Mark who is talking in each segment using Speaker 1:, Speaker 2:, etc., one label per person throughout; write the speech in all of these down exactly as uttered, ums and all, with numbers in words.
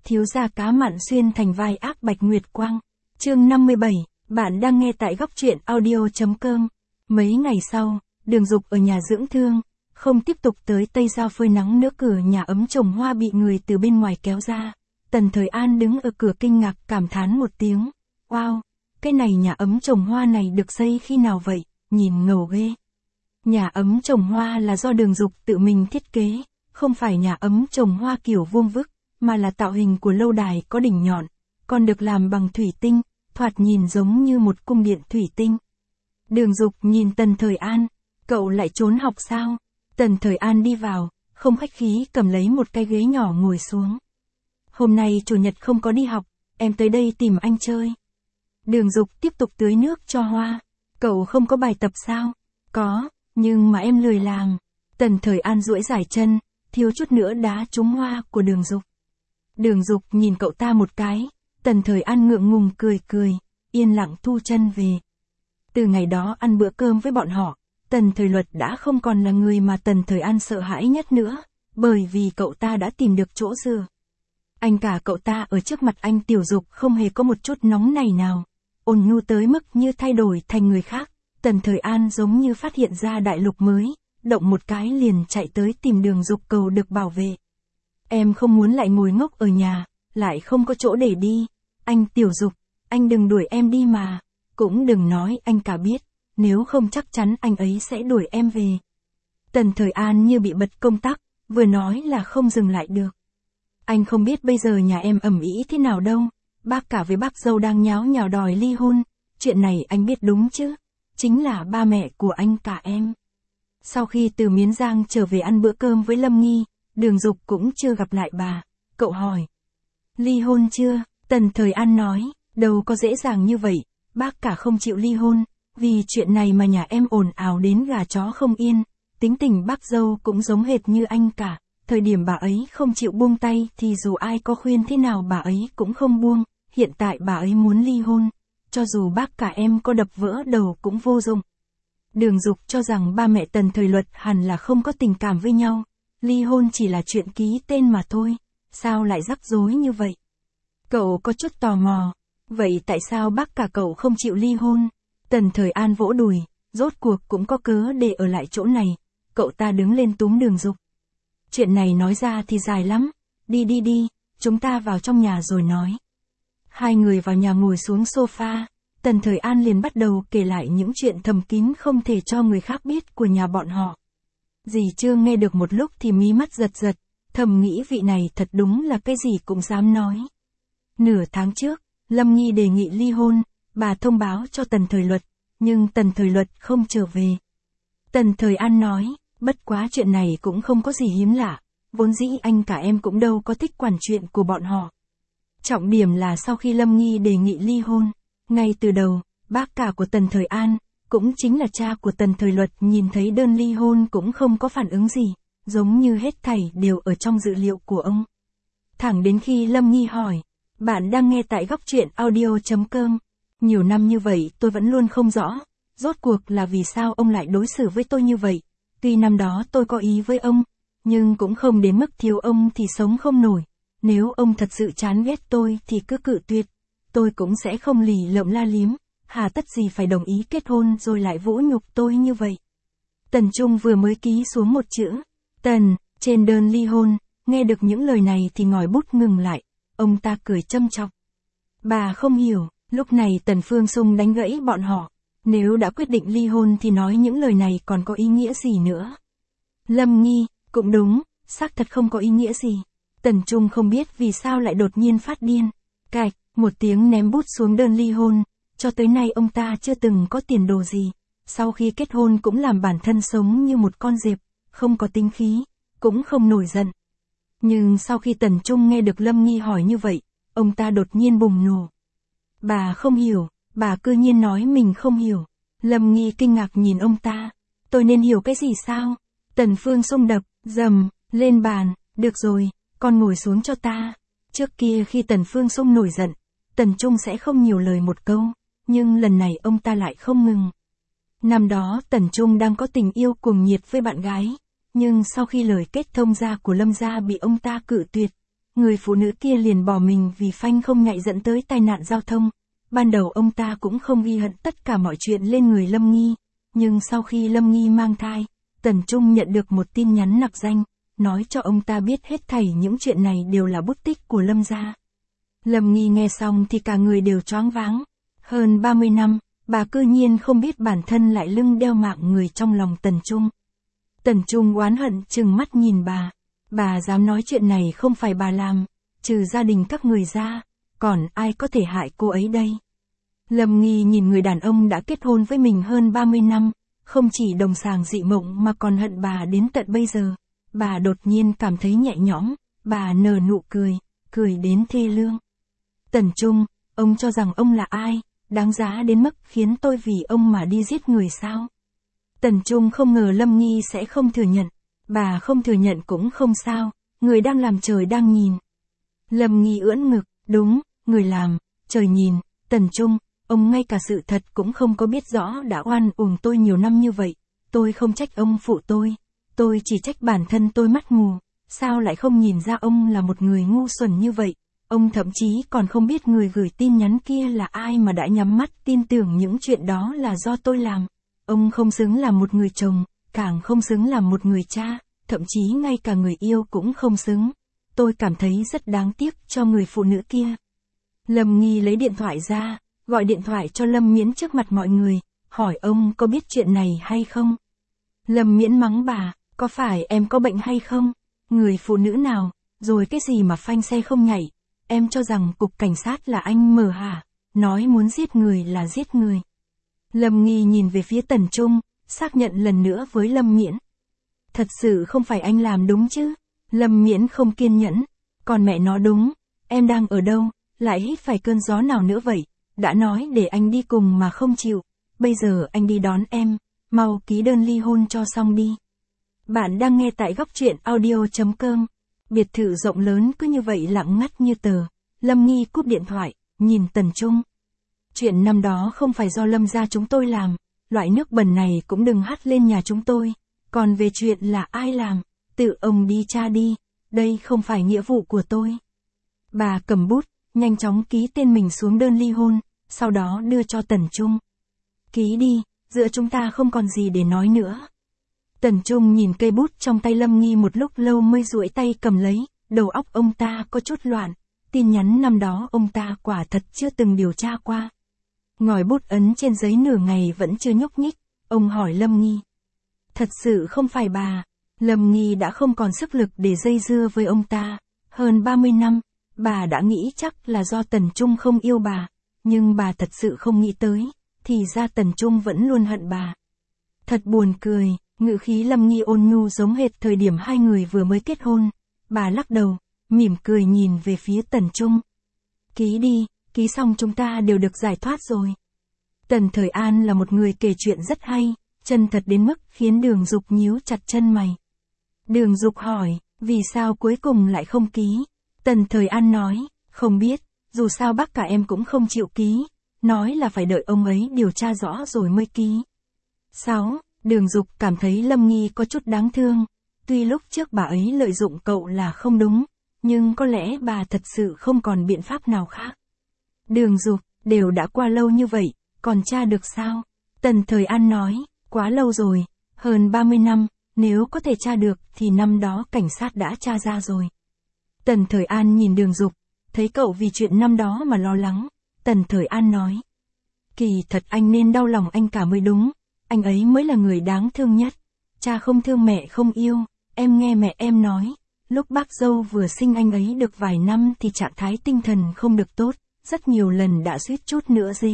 Speaker 1: thiếu gia cá mặn xuyên thành vai ác Bạch Nguyệt Quang. Chương năm mươi bảy, bạn đang nghe tại góc truyện audio chấm com. Mấy ngày sau, Đường Dục ở nhà dưỡng thương, không tiếp tục tới Tây Giao phơi nắng nữa. Cửa nhà ấm trồng hoa bị người từ bên ngoài kéo ra. Tần Thời An đứng ở cửa kinh ngạc cảm thán một tiếng. Wow, cái này nhà ấm trồng hoa này được xây khi nào vậy, nhìn ngầu ghê. Nhà ấm trồng hoa là do Đường Dục tự mình thiết kế, không phải nhà ấm trồng hoa kiểu vuông vức, mà là tạo hình của lâu đài có đỉnh nhọn, còn được làm bằng thủy tinh, thoạt nhìn giống như một cung điện thủy tinh. Đường Dục nhìn Tần Thời An, cậu lại trốn học sao? Tần Thời An đi vào, không khách khí cầm lấy một cái ghế nhỏ ngồi xuống. Hôm nay chủ nhật không có đi học, em tới đây tìm anh chơi. Đường Dục tiếp tục tưới nước cho hoa. Cậu không có bài tập sao? Có, nhưng mà em lười làm. Tần Thời An duỗi dài chân, thiếu chút nữa đá trúng hoa của Đường Dục. Đường Dục nhìn cậu ta một cái, Tần Thời An ngượng ngùng cười cười, yên lặng thu chân về. Từ ngày đó ăn bữa cơm với bọn họ, Tần Thời Luật đã không còn là người mà Tần Thời An sợ hãi nhất nữa, bởi vì cậu ta đã tìm được chỗ dựa. Anh cả cậu ta ở trước mặt anh Tiểu Dục không hề có một chút nóng nảy nào, ôn nhu tới mức như thay đổi thành người khác. Tần Thời An giống như phát hiện ra đại lục mới, động một cái liền chạy tới tìm Đường Dục cầu được bảo vệ. Em không muốn lại ngồi ngốc ở nhà, lại không có chỗ để đi. Anh Tiểu Dục, anh đừng đuổi em đi mà, cũng đừng nói anh cả biết, nếu không chắc chắn anh ấy sẽ đuổi em về. Tần Thời An như bị bật công tắc, vừa nói là không dừng lại được. Anh không biết bây giờ nhà em ầm ĩ thế nào đâu, bác cả với bác dâu đang nháo nhào đòi ly hôn, chuyện này anh biết đúng chứ, chính là ba mẹ của anh cả em. Sau khi từ Miến Giang trở về ăn bữa cơm với Lâm Nghi, Đường Dục cũng chưa gặp lại bà, cậu hỏi. Ly hôn chưa? Tần Thời An nói, đâu có dễ dàng như vậy, bác cả không chịu ly hôn, vì chuyện này mà nhà em ồn ào đến gà chó không yên, tính tình bác dâu cũng giống hệt như anh cả, thời điểm bà ấy không chịu buông tay thì dù ai có khuyên thế nào bà ấy cũng không buông, hiện tại bà ấy muốn ly hôn, cho dù bác cả em có đập vỡ đầu cũng vô dụng. Đường Dục cho rằng ba mẹ Tần Thời Luật hẳn là không có tình cảm với nhau, ly hôn chỉ là chuyện ký tên mà thôi, sao lại rắc rối như vậy? Cậu có chút tò mò, vậy tại sao bác cả cậu không chịu ly hôn? Tần Thời An vỗ đùi, rốt cuộc cũng có cớ để ở lại chỗ này, cậu ta đứng lên túm Đường Dục. Chuyện này nói ra thì dài lắm, đi đi đi, chúng ta vào trong nhà rồi nói. Hai người vào nhà ngồi xuống sofa, Tần Thời An liền bắt đầu kể lại những chuyện thầm kín không thể cho người khác biết của nhà bọn họ. Dì Trương nghe được một lúc thì mí mắt giật giật, thầm nghĩ vị này thật đúng là cái gì cũng dám nói. Nửa tháng trước, Lâm Nghi đề nghị ly hôn, bà thông báo cho Tần Thời Luật, nhưng Tần Thời Luật không trở về. Tần Thời An nói, bất quá chuyện này cũng không có gì hiếm lạ, vốn dĩ anh cả em cũng đâu có thích quản chuyện của bọn họ. Trọng điểm là sau khi Lâm Nghi đề nghị ly hôn, ngay từ đầu, bác cả của Tần Thời An, cũng chính là cha của Tần Thời Luật nhìn thấy đơn ly hôn cũng không có phản ứng gì, giống như hết thảy đều ở trong dự liệu của ông. Thẳng đến khi Lâm Nghi hỏi, bạn đang nghe tại góc truyện audio chấm com, nhiều năm như vậy tôi vẫn luôn không rõ, rốt cuộc là vì sao ông lại đối xử với tôi như vậy, tuy năm đó tôi có ý với ông, nhưng cũng không đến mức thiếu ông thì sống không nổi, nếu ông thật sự chán ghét tôi thì cứ cự tuyệt, tôi cũng sẽ không lì lợm la liếm, hà tất gì phải đồng ý kết hôn rồi lại vũ nhục tôi như vậy. Tần Trung vừa mới ký xuống một chữ, Tần, trên đơn ly hôn, nghe được những lời này thì ngòi bút ngừng lại, ông ta cười châm chọc. Bà không hiểu, lúc này Tần Phương Sung đánh gãy bọn họ, nếu đã quyết định ly hôn thì nói những lời này còn có ý nghĩa gì nữa. Lâm Nghi, cũng đúng, xác thật không có ý nghĩa gì. Tần Trung không biết vì sao lại đột nhiên phát điên. Cạch, một tiếng ném bút xuống đơn ly hôn, cho tới nay ông ta chưa từng có tiền đồ gì. Sau khi kết hôn cũng làm bản thân sống như một con dẹp, không có tính khí, cũng không nổi giận. Nhưng sau khi Tần Trung nghe được Lâm Nghi hỏi như vậy, ông ta đột nhiên bùng nổ. Bà không hiểu, bà cư nhiên nói mình không hiểu. Lâm Nghi kinh ngạc nhìn ông ta. Tôi nên hiểu cái gì sao? Tần Phương Sung đập, dầm, lên bàn, được rồi, con ngồi xuống cho ta. Trước kia khi Tần Phương Sung nổi giận, Tần Trung sẽ không nhiều lời một câu, nhưng lần này ông ta lại không ngừng. Năm đó Tần Trung đang có tình yêu cuồng nhiệt với bạn gái, nhưng sau khi lời kết thông gia của Lâm gia bị ông ta cự tuyệt, người phụ nữ kia liền bỏ mình vì phanh không nhạy dẫn tới tai nạn giao thông. Ban đầu ông ta cũng không ghi hận tất cả mọi chuyện lên người Lâm Nghi, nhưng sau khi Lâm Nghi mang thai, Tần Trung nhận được một tin nhắn nặc danh, nói cho ông ta biết hết thảy những chuyện này đều là bút tích của Lâm gia. Lâm Nghi nghe xong thì cả người đều choáng váng. Hơn ba mươi năm, bà cư nhiên không biết bản thân lại lưng đeo mạng người trong lòng Tần Trung. Tần Trung oán hận trừng mắt nhìn bà. Bà dám nói chuyện này không phải bà làm, trừ gia đình các người ra, còn ai có thể hại cô ấy đây? Lâm Nghi nhìn người đàn ông đã kết hôn với mình hơn ba mươi năm, không chỉ đồng sàng dị mộng mà còn hận bà đến tận bây giờ. Bà đột nhiên cảm thấy nhẹ nhõm, bà nở nụ cười, cười đến thê lương. Tần Trung, ông cho rằng ông là ai, đáng giá đến mức khiến tôi vì ông mà đi giết người sao? Tần Trung không ngờ Lâm Nghi sẽ không thừa nhận. Bà không thừa nhận cũng không sao, người đang làm trời đang nhìn. Lâm Nghi ưỡn ngực, đúng, người làm, trời nhìn. Tần Trung, ông ngay cả sự thật cũng không có biết rõ đã oan uổng tôi nhiều năm như vậy. Tôi không trách ông phụ tôi, tôi chỉ trách bản thân tôi mắt mù. Sao lại không nhìn ra ông là một người ngu xuẩn như vậy? Ông thậm chí còn không biết người gửi tin nhắn kia là ai mà đã nhắm mắt tin tưởng những chuyện đó là do tôi làm. Ông không xứng làm một người chồng, càng không xứng làm một người cha, thậm chí ngay cả người yêu cũng không xứng. Tôi cảm thấy rất đáng tiếc cho người phụ nữ kia. Lâm Nghi lấy điện thoại ra, gọi điện thoại cho Lâm Miễn trước mặt mọi người, hỏi ông có biết chuyện này hay không. Lâm Miễn mắng bà, có phải em có bệnh hay không? Người phụ nữ nào, rồi cái gì mà phanh xe không nhảy? Em cho rằng cục cảnh sát là anh mở hả? Nói muốn giết người là giết người. Lâm Nghi nhìn về phía Tần Trung, xác nhận lần nữa với Lâm Miễn. Thật sự không phải anh làm đúng chứ? Lâm Miễn không kiên nhẫn. Còn mẹ nó đúng, em đang ở đâu, lại hít phải cơn gió nào nữa vậy? Đã nói để anh đi cùng mà không chịu. Bây giờ anh đi đón em, mau ký đơn ly hôn cho xong đi. Bạn đang nghe tại góc truyện audio.com. Biệt thự rộng lớn cứ như vậy lặng ngắt như tờ. Lâm Nghi cúp điện thoại, nhìn Tần Trung. Chuyện năm đó không phải do Lâm gia chúng tôi làm, loại nước bẩn này cũng đừng hắt lên nhà chúng tôi. Còn về chuyện là ai làm, tự ông đi tra đi, đây không phải nghĩa vụ của tôi. Bà cầm bút, nhanh chóng ký tên mình xuống đơn ly hôn, sau đó đưa cho Tần Trung. Ký đi, giữa chúng ta không còn gì để nói nữa. Tần Trung nhìn cây bút trong tay Lâm Nghi một lúc lâu mới duỗi tay cầm lấy, đầu óc ông ta có chút loạn, tin nhắn năm đó ông ta quả thật chưa từng điều tra qua. Ngòi bút ấn trên giấy nửa ngày vẫn chưa nhúc nhích, ông hỏi Lâm Nghi. Thật sự không phải bà, Lâm Nghi đã không còn sức lực để dây dưa với ông ta, hơn ba mươi năm, bà đã nghĩ chắc là do Tần Trung không yêu bà, nhưng bà thật sự không nghĩ tới, thì ra Tần Trung vẫn luôn hận bà. Thật buồn cười, ngữ khí Lâm Nghi ôn nhu giống hệt thời điểm hai người vừa mới kết hôn, bà lắc đầu, mỉm cười nhìn về phía Tần Trung. Ký đi, ký xong chúng ta đều được giải thoát rồi. Tần Thời An là một người kể chuyện rất hay, chân thật đến mức khiến Đường Dục nhíu chặt chân mày. Đường Dục hỏi, vì sao cuối cùng lại không ký? Tần Thời An nói, không biết, dù sao bác cả em cũng không chịu ký, nói là phải đợi ông ấy điều tra rõ rồi mới ký. sáu. Đường Dục cảm thấy Lâm Nghi có chút đáng thương, tuy lúc trước bà ấy lợi dụng cậu là không đúng, nhưng có lẽ bà thật sự không còn biện pháp nào khác. Đường Dục, đều đã qua lâu như vậy, còn tra được sao? Tần Thời An nói, quá lâu rồi, hơn ba mươi năm, nếu có thể tra được thì năm đó cảnh sát đã tra ra rồi. Tần Thời An nhìn Đường Dục, thấy cậu vì chuyện năm đó mà lo lắng, Tần Thời An nói. Kỳ thật anh nên đau lòng anh cả mới đúng, anh ấy mới là người đáng thương nhất. Cha không thương mẹ không yêu, em nghe mẹ em nói, lúc bác dâu vừa sinh anh ấy được vài năm thì trạng thái tinh thần không được tốt, rất nhiều lần đã suýt chút nữa dê.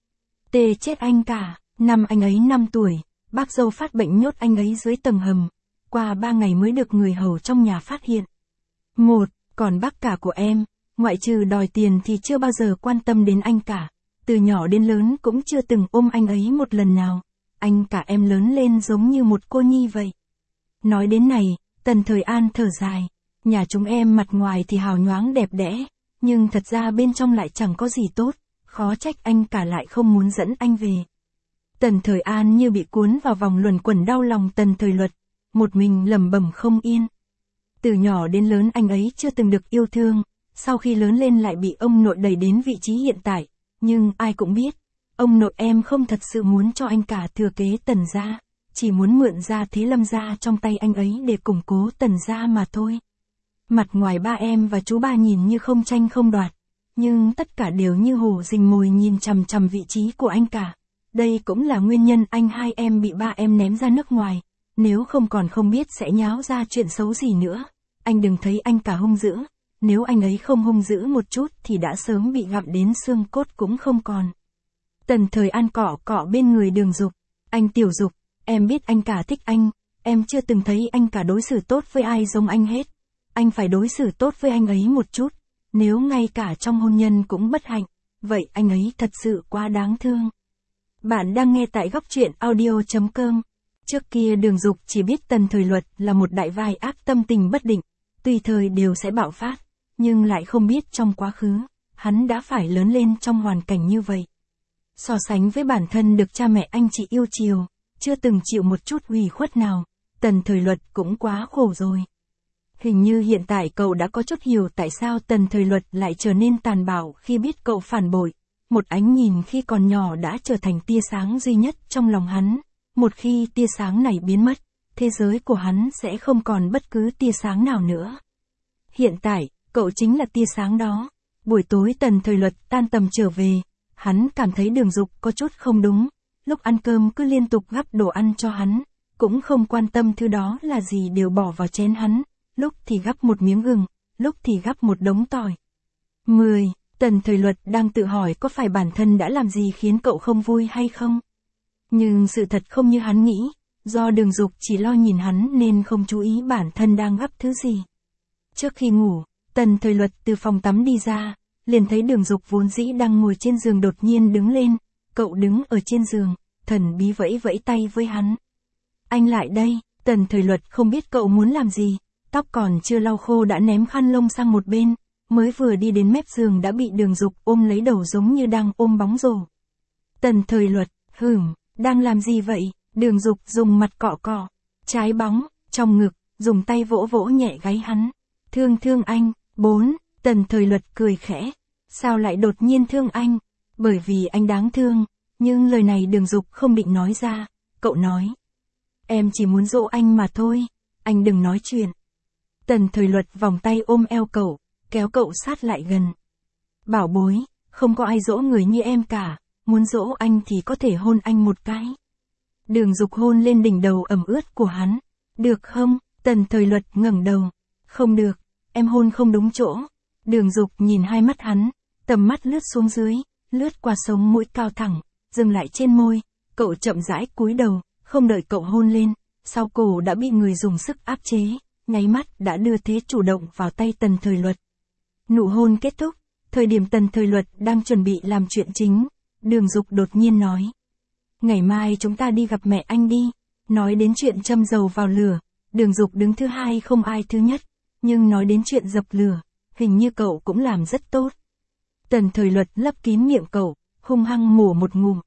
Speaker 1: Tê chết anh cả, năm anh ấy năm tuổi, bác dâu phát bệnh nhốt anh ấy dưới tầng hầm, qua ba ngày mới được người hầu trong nhà phát hiện. Một, còn bác cả của em, ngoại trừ đòi tiền thì chưa bao giờ quan tâm đến anh cả, từ nhỏ đến lớn cũng chưa từng ôm anh ấy một lần nào. Anh cả em lớn lên giống như một cô nhi vậy. Nói đến này, Tần Thời An thở dài. Nhà chúng em mặt ngoài thì hào nhoáng đẹp đẽ, nhưng thật ra bên trong lại chẳng có gì tốt, khó trách anh cả lại không muốn dẫn anh về. Tần Thời An như bị cuốn vào vòng luẩn quẩn đau lòng Tần Thời Luật, một mình lẩm bẩm không yên. Từ nhỏ đến lớn anh ấy chưa từng được yêu thương, sau khi lớn lên lại bị ông nội đẩy đến vị trí hiện tại, nhưng ai cũng biết, ông nội em không thật sự muốn cho anh cả thừa kế Tần gia, chỉ muốn mượn gia thế Lâm gia trong tay anh ấy để củng cố Tần gia mà thôi. Mặt ngoài ba em và chú ba nhìn như không tranh không đoạt, nhưng tất cả đều như hổ rình mồi nhìn chằm chằm vị trí của anh cả. Đây cũng là nguyên nhân anh hai em bị ba em ném ra nước ngoài, nếu không còn không biết sẽ nháo ra chuyện xấu gì nữa. Anh đừng thấy anh cả hung dữ, nếu anh ấy không hung dữ một chút thì đã sớm bị gặm đến xương cốt cũng không còn. Tần Thời An cọ cọ bên người Đường Dục. Anh Tiểu Dục, em biết anh cả thích anh, em chưa từng thấy anh cả đối xử tốt với ai giống anh hết. Anh phải đối xử tốt với anh ấy một chút, nếu ngay cả trong hôn nhân cũng bất hạnh, vậy anh ấy thật sự quá đáng thương. Bạn đang nghe tại góc truyện audio chấm com. Trước kia Đường Dục chỉ biết Tần Thời Luật là một đại vai ác tâm tình bất định, tùy thời đều sẽ bạo phát, nhưng lại không biết trong quá khứ, hắn đã phải lớn lên trong hoàn cảnh như vậy. So sánh với bản thân được cha mẹ anh chị yêu chiều, chưa từng chịu một chút ủy khuất nào, Tần Thời Luật cũng quá khổ rồi. Hình như hiện tại cậu đã có chút hiểu tại sao Tần Thời Luật lại trở nên tàn bạo khi biết cậu phản bội. Một ánh nhìn khi còn nhỏ đã trở thành tia sáng duy nhất trong lòng hắn. Một khi tia sáng này biến mất, thế giới của hắn sẽ không còn bất cứ tia sáng nào nữa. Hiện tại, cậu chính là tia sáng đó. Buổi tối Tần Thời Luật tan tầm trở về, hắn cảm thấy Đường Dục có chút không đúng. Lúc ăn cơm cứ liên tục gắp đồ ăn cho hắn, cũng không quan tâm thứ đó là gì đều bỏ vào chén hắn. Lúc thì gắp một miếng gừng, lúc thì gắp một đống tỏi. mười. Tần Thời Luật đang tự hỏi có phải bản thân đã làm gì khiến cậu không vui hay không? Nhưng sự thật không như hắn nghĩ, do Đường Dục chỉ lo nhìn hắn nên không chú ý bản thân đang gắp thứ gì. Trước khi ngủ, Tần Thời Luật từ phòng tắm đi ra, liền thấy Đường Dục vốn dĩ đang ngồi trên giường đột nhiên đứng lên, cậu đứng ở trên giường, thần bí vẫy vẫy tay với hắn. Anh lại đây, Tần Thời Luật không biết cậu muốn làm gì, tóc còn chưa lau khô đã ném khăn lông sang một bên, mới vừa đi đến mép giường đã bị Đường Dục ôm lấy đầu giống như đang ôm bóng rổ. Tần Thời Luật, hửm, đang làm gì vậy? Đường Dục dùng mặt cọ cọ, trái bóng, trong ngực, dùng tay vỗ vỗ nhẹ gáy hắn. Thương thương anh, bốn, Tần Thời Luật cười khẽ. Sao lại đột nhiên thương anh? Bởi vì anh đáng thương, nhưng lời này Đường Dục không định nói ra, cậu nói. Em chỉ muốn dỗ anh mà thôi, anh đừng nói chuyện. Tần Thời Luật vòng tay ôm eo cậu, kéo cậu sát lại gần. Bảo bối, không có ai dỗ người như em cả, muốn dỗ anh thì có thể hôn anh một cái. Đường Dục hôn lên đỉnh đầu ẩm ướt của hắn. Được không? Tần Thời Luật ngẩng đầu. Không được, em hôn không đúng chỗ. Đường Dục nhìn hai mắt hắn, tầm mắt lướt xuống dưới, lướt qua sống mũi cao thẳng, dừng lại trên môi, cậu chậm rãi cúi đầu, không đợi cậu hôn lên, sau cổ đã bị người dùng sức áp chế, nháy mắt đã đưa thế chủ động vào tay Tần Thời Luật. Nụ hôn kết thúc, thời điểm Tần Thời Luật đang chuẩn bị làm chuyện chính, Đường Dục đột nhiên nói. Ngày mai chúng ta đi gặp mẹ anh đi. Nói đến chuyện châm dầu vào lửa, Đường Dục đứng thứ hai không ai thứ nhất, nhưng nói đến chuyện dập lửa, hình như cậu cũng làm rất tốt. Tần Thời Luật lấp kín miệng cậu, hung hăng mổ một ngụm.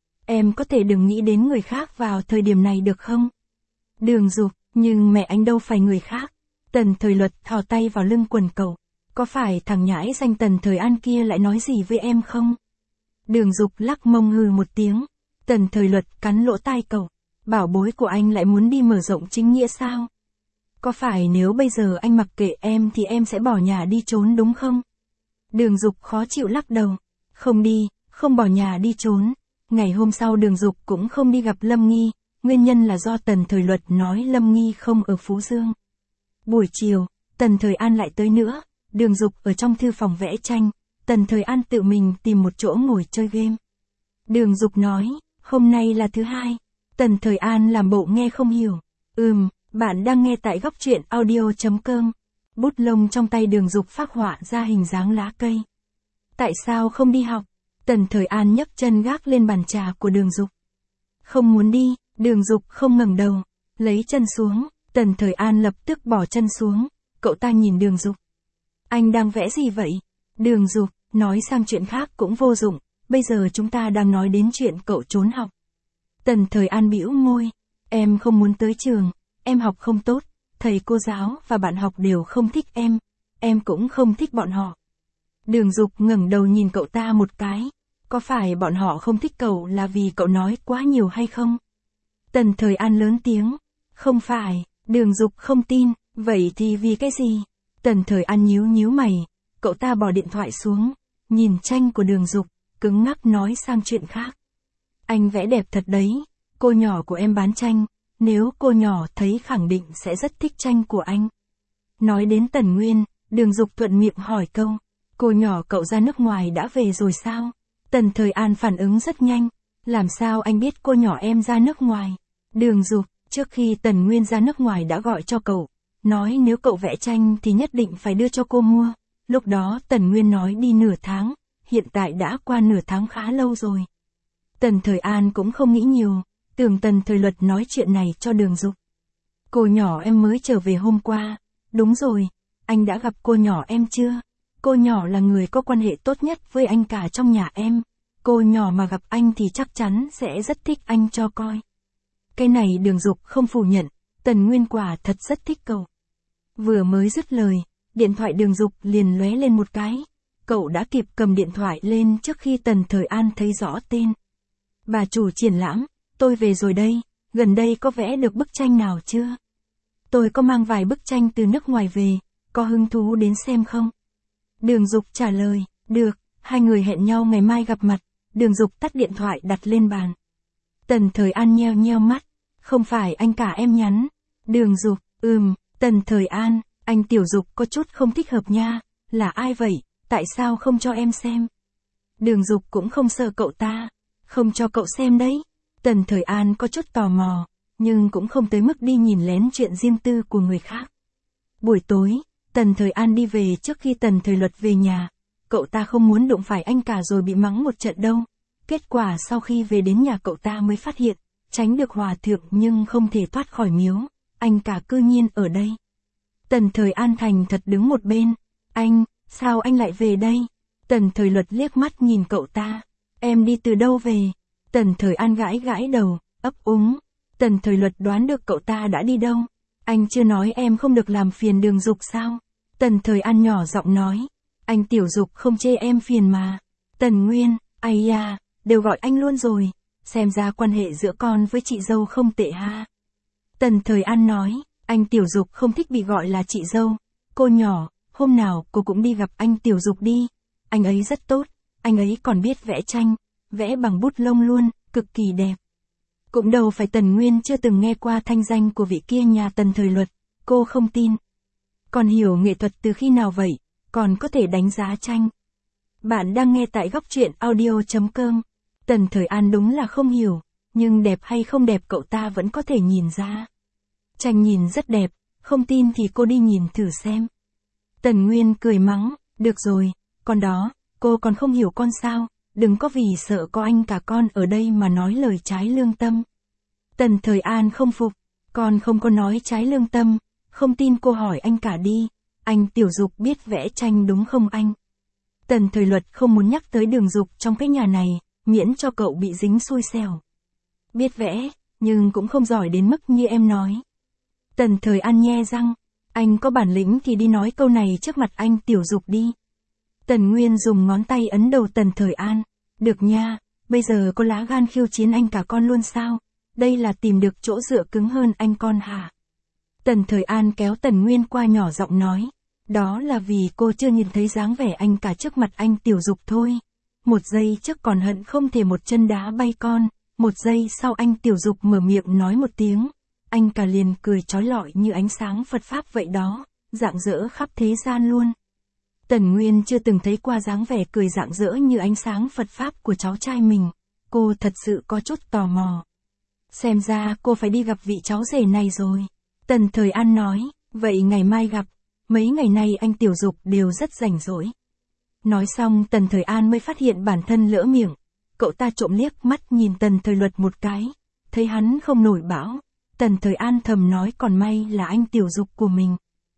Speaker 1: Em có thể đừng nghĩ đến người khác vào thời điểm này được không? Đường Dục, nhưng mẹ anh đâu phải người khác. Tần Thời Luật thò tay vào lưng quần cậu. Có phải thằng nhãi danh Tần Thời An kia lại nói gì với em không? Đường Dục lắc mông hừ một tiếng. Tần Thời Luật cắn lỗ tai cậu. Bảo bối của anh lại muốn đi mở rộng chính nghĩa sao? Có phải nếu bây giờ anh mặc kệ em thì em sẽ bỏ nhà đi trốn đúng không? Đường Dục khó chịu lắc đầu. Không đi, không bỏ nhà đi trốn. Ngày hôm sau Đường Dục cũng không đi gặp Lâm Nghi, nguyên nhân là do Tần Thời Luật nói Lâm Nghi không ở Phú Dương. Buổi chiều, Tần Thời An lại tới nữa, Đường Dục ở trong thư phòng vẽ tranh, Tần Thời An tự mình tìm một chỗ ngồi chơi game. Đường Dục nói, hôm nay là thứ hai. Tần Thời An làm bộ nghe không hiểu. Ừm, bạn đang nghe tại góc truyện audio chấm com. Bút lông trong tay Đường Dục phác họa ra hình dáng lá cây. Tại sao không đi học? Tần Thời An nhấc chân gác lên bàn trà của Đường Dục. Không muốn đi, Đường Dục không ngẩng đầu, lấy chân xuống, Tần Thời An lập tức bỏ chân xuống, cậu ta nhìn Đường Dục. Anh đang vẽ gì vậy? Đường Dục, nói sang chuyện khác cũng vô dụng, bây giờ chúng ta đang nói đến chuyện cậu trốn học. Tần Thời An bĩu môi, em không muốn tới trường, em học không tốt, thầy cô giáo và bạn học đều không thích em, em cũng không thích bọn họ. Đường Dục ngẩng đầu nhìn cậu ta một cái, có phải bọn họ không thích cậu là vì cậu nói quá nhiều hay không? Tần Thời An lớn tiếng, không phải, Đường Dục không tin, vậy thì vì cái gì? Tần Thời An nhíu nhíu mày, cậu ta bỏ điện thoại xuống, nhìn tranh của Đường Dục, cứng ngắc nói sang chuyện khác. Anh vẽ đẹp thật đấy, cô nhỏ của em bán tranh, nếu cô nhỏ thấy khẳng định sẽ rất thích tranh của anh. Nói đến Tần Nguyên, Đường Dục thuận miệng hỏi câu, cô nhỏ cậu ra nước ngoài đã về rồi sao? Tần Thời An phản ứng rất nhanh, làm sao anh biết cô nhỏ em ra nước ngoài? Đường Dục, trước khi Tần Nguyên ra nước ngoài đã gọi cho cậu, nói nếu cậu vẽ tranh thì nhất định phải đưa cho cô mua. Lúc đó Tần Nguyên nói đi nửa tháng, hiện tại đã qua nửa tháng khá lâu rồi. Tần Thời An cũng không nghĩ nhiều, tưởng Tần Thời Luật nói chuyện này cho Đường Dục. Cô nhỏ em mới trở về hôm qua, đúng rồi, anh đã gặp cô nhỏ em chưa? Cô nhỏ là người có quan hệ tốt nhất với anh cả trong nhà em, cô nhỏ mà gặp anh thì chắc chắn sẽ rất thích anh cho coi. Cái này Đường Dục không phủ nhận, Tần Nguyên quả thật rất thích cậu. Vừa mới dứt lời, điện thoại Đường Dục liền lóe lên một cái, cậu đã kịp cầm điện thoại lên trước khi Tần Thời An thấy rõ tên. Bà chủ triển lãm, tôi về rồi đây, gần đây có vẽ được bức tranh nào chưa? Tôi có mang vài bức tranh từ nước ngoài về, có hứng thú đến xem không? Đường Dục trả lời, được, hai người hẹn nhau ngày mai gặp mặt. Đường Dục tắt điện thoại đặt lên bàn. Tần Thời An nheo nheo mắt, không phải anh cả em nhắn. Đường Dục, ừm, Tần Thời An, anh Tiểu Dục có chút không thích hợp nha, là ai vậy, tại sao không cho em xem? Đường Dục cũng không sợ cậu ta, không cho cậu xem đấy. Tần Thời An có chút tò mò, nhưng cũng không tới mức đi nhìn lén chuyện riêng tư của người khác. Buổi tối, Tần Thời An đi về trước khi Tần Thời Luật về nhà. Cậu ta không muốn đụng phải anh cả rồi bị mắng một trận đâu. Kết quả sau khi về đến nhà cậu ta mới phát hiện, tránh được hòa thượng nhưng không thể thoát khỏi miếu, anh cả cư nhiên ở đây. Tần Thời An thành thật đứng một bên, anh, sao anh lại về đây? Tần Thời Luật liếc mắt nhìn cậu ta, em đi từ đâu về? Tần Thời An gãi gãi đầu, ấp úng. Tần Thời Luật đoán được cậu ta đã đi đâu. Anh chưa nói em không được làm phiền Đường Dục sao? Tần Thời An nhỏ giọng nói, anh Tiểu Dục không chê em phiền mà. Tần Nguyên, ai da, đều gọi anh luôn rồi, xem ra quan hệ giữa con với chị dâu không tệ ha. Tần Thời An nói, anh Tiểu Dục không thích bị gọi là chị dâu. Cô nhỏ, hôm nào cô cũng đi gặp anh Tiểu Dục đi, anh ấy rất tốt, anh ấy còn biết vẽ tranh, vẽ bằng bút lông luôn, cực kỳ đẹp. Cũng đâu phải Tần Nguyên chưa từng nghe qua thanh danh của vị kia nhà Tần Thời Luật, cô không tin. Còn hiểu nghệ thuật từ khi nào vậy, còn có thể đánh giá tranh. Bạn đang nghe tại góc truyện audio chấm com. Tần Thời An đúng là không hiểu, nhưng đẹp hay không đẹp cậu ta vẫn có thể nhìn ra. Tranh nhìn rất đẹp, không tin thì cô đi nhìn thử xem. Tần Nguyên cười mắng, được rồi, con đó, cô còn không hiểu con sao, đừng có vì sợ có anh cả con ở đây mà nói lời trái lương tâm. Tần Thời An không phục, con không có nói trái lương tâm, không tin cô hỏi anh cả đi, anh Tiểu Dục biết vẽ tranh đúng không anh? Tần Thời Luật không muốn nhắc tới Đường Dục trong cái nhà này, miễn cho cậu bị dính xui xẻo. Biết vẽ, nhưng cũng không giỏi đến mức như em nói. Tần Thời An nhe răng, anh có bản lĩnh thì đi nói câu này trước mặt anh Tiểu Dục đi. Tần Nguyên dùng ngón tay ấn đầu Tần Thời An, được nha, bây giờ có lá gan khiêu chiến anh cả con luôn sao? Đây là tìm được chỗ dựa cứng hơn anh con hả? Tần Thời An kéo Tần Nguyên qua nhỏ giọng nói, đó là vì cô chưa nhìn thấy dáng vẻ anh cả trước mặt anh Tiểu Dục thôi. Một giây trước còn hận không thể một chân đá bay con, một giây sau anh Tiểu Dục mở miệng nói một tiếng, anh cả liền cười chói lọi như ánh sáng Phật Pháp vậy đó, rạng rỡ khắp thế gian luôn. Tần Nguyên chưa từng thấy qua dáng vẻ cười rạng rỡ như ánh sáng Phật Pháp của cháu trai mình, cô thật sự có chút tò mò. Xem ra cô phải đi gặp vị cháu rể này rồi. Tần Thời An nói, vậy ngày mai gặp, mấy ngày nay anh Tiểu Dục đều rất rảnh rỗi. Nói xong Tần Thời An mới phát hiện bản thân lỡ miệng, cậu ta trộm liếc mắt nhìn Tần Thời Luật một cái, thấy hắn không nổi bão, Tần Thời An thầm nói còn may là anh Tiểu Dục của mình.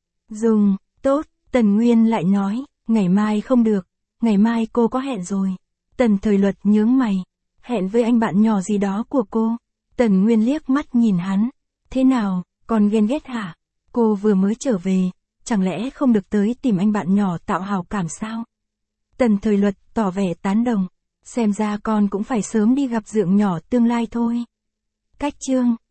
Speaker 1: Dùng, tốt, Tần Nguyên lại nói, ngày mai không được, ngày mai cô có hẹn rồi. Tần Thời Luật nhướng mày, hẹn với anh bạn nhỏ gì đó của cô. Tần Nguyên liếc mắt nhìn hắn, thế nào, còn ghen ghét hả? Cô vừa mới trở về, chẳng lẽ không được tới tìm anh bạn nhỏ tạo hào cảm sao? Tần Thời Luật tỏ vẻ tán đồng. Xem ra con cũng phải sớm đi gặp dượng nhỏ tương lai thôi. Cách chương